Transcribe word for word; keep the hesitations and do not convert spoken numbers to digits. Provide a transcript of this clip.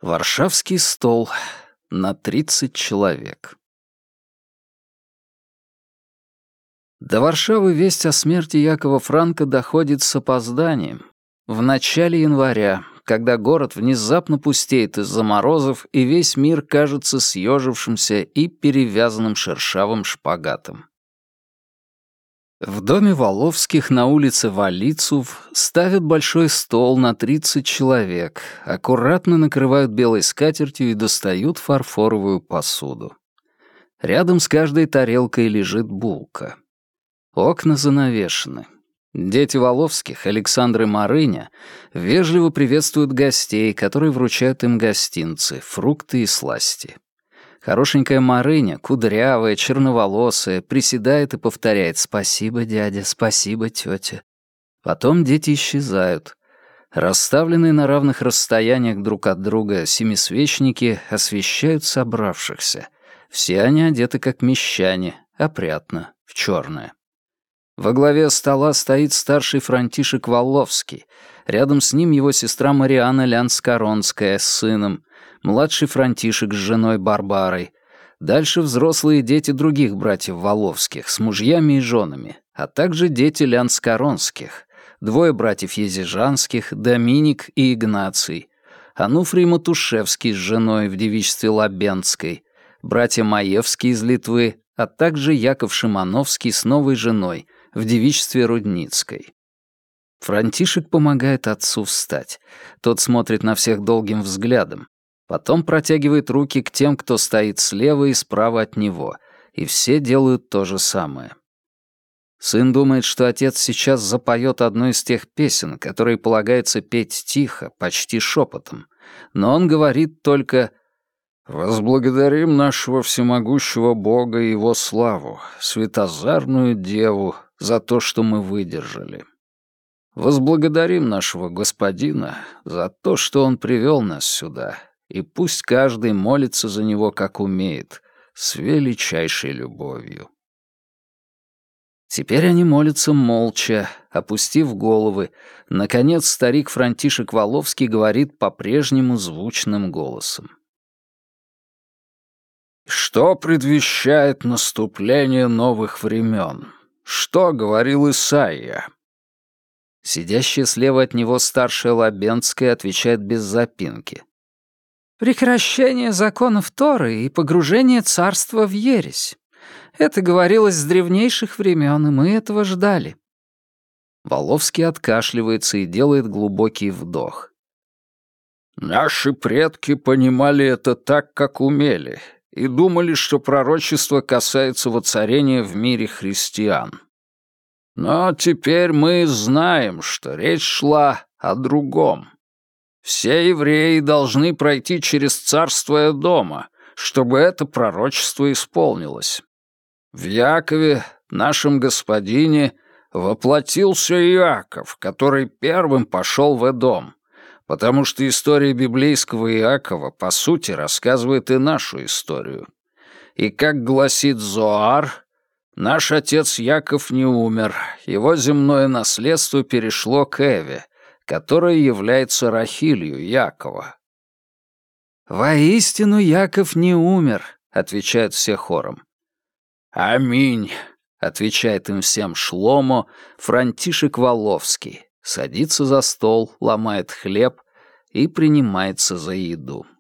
Варшавский стол на тридцать человек. До Варшавы весть о смерти Якова Франка доходит с опозданием. В начале января, когда город внезапно пустеет из-за морозов, и весь мир кажется съежившимся и перевязанным шершавым шпагатом. В доме Воловских на улице Валицув ставят большой стол на тридцать человек, аккуратно накрывают белой скатертью и достают фарфоровую посуду. Рядом с каждой тарелкой лежит булка. Окна занавешены. Дети Воловских, Александр и Марыня, вежливо приветствуют гостей, которые вручают им гостинцы, фрукты и сласти. Хорошенькая Марыня, кудрявая, черноволосая, приседает и повторяет «Спасибо, дядя, спасибо, тетя». Потом дети исчезают. Расставленные на равных расстояниях друг от друга семисвечники освещают собравшихся. Все они одеты как мещане, опрятно, в черное. Во главе стола стоит старший Франтишек Воловский. Рядом с ним его сестра Марианна Лянскоронская с сыном, младший Франтишек с женой Барбарой. Дальше взрослые дети других братьев Воловских с мужьями и женами, а также дети Лянскоронских, двое братьев Езижанских, Доминик и Игнаций, Ануфрий Матушевский с женой в девичестве Лабенской, братья Маевские из Литвы, а также Яков Шимановский с новой женой в девичестве Рудницкой. Франтишек помогает отцу встать. Тот смотрит на всех долгим взглядом. Потом протягивает руки к тем, кто стоит слева и справа от него, и все делают то же самое. Сын думает, что отец сейчас запоет одну из тех песен, которые полагается петь тихо, почти шепотом, но он говорит только «Возблагодарим нашего всемогущего Бога и Его славу, светозарную Деву, за то, что мы выдержали. Возблагодарим нашего Господина за то, что Он привел нас сюда, и пусть каждый молится за Него, как умеет, с величайшей любовью». Теперь они молятся молча, опустив головы. Наконец старик Франтишек Воловский говорит по-прежнему звучным голосом. «Что предвещает наступление новых времен? Что говорил Исаия?» Сидящая слева от него старшая Лабенская отвечает без запинки. «Прекращение законов Торы и погружение царства в ересь. Это говорилось с древнейших времен, и мы этого ждали». Воловский откашливается и делает глубокий вдох. «Наши предки понимали это так, как умели, и думали, что пророчество касается воцарения в мире христиан. Но теперь мы знаем, что речь шла о другом. Все евреи должны пройти через царство Эдома, чтобы это пророчество исполнилось. В Якове, нашем господине, воплотился Иаков, который первым пошел в Эдом, потому что история библейского Иакова, по сути, рассказывает и нашу историю. И, как гласит Зоар, наш отец Яков не умер, его земное наследство перешло к Эве, которая является Рахилью Якова. «Воистину Яков не умер», — отвечают все хором. «Аминь», — отвечает им всем Шломо, Франтишек Воловский, садится за стол, ломает хлеб и принимается за еду.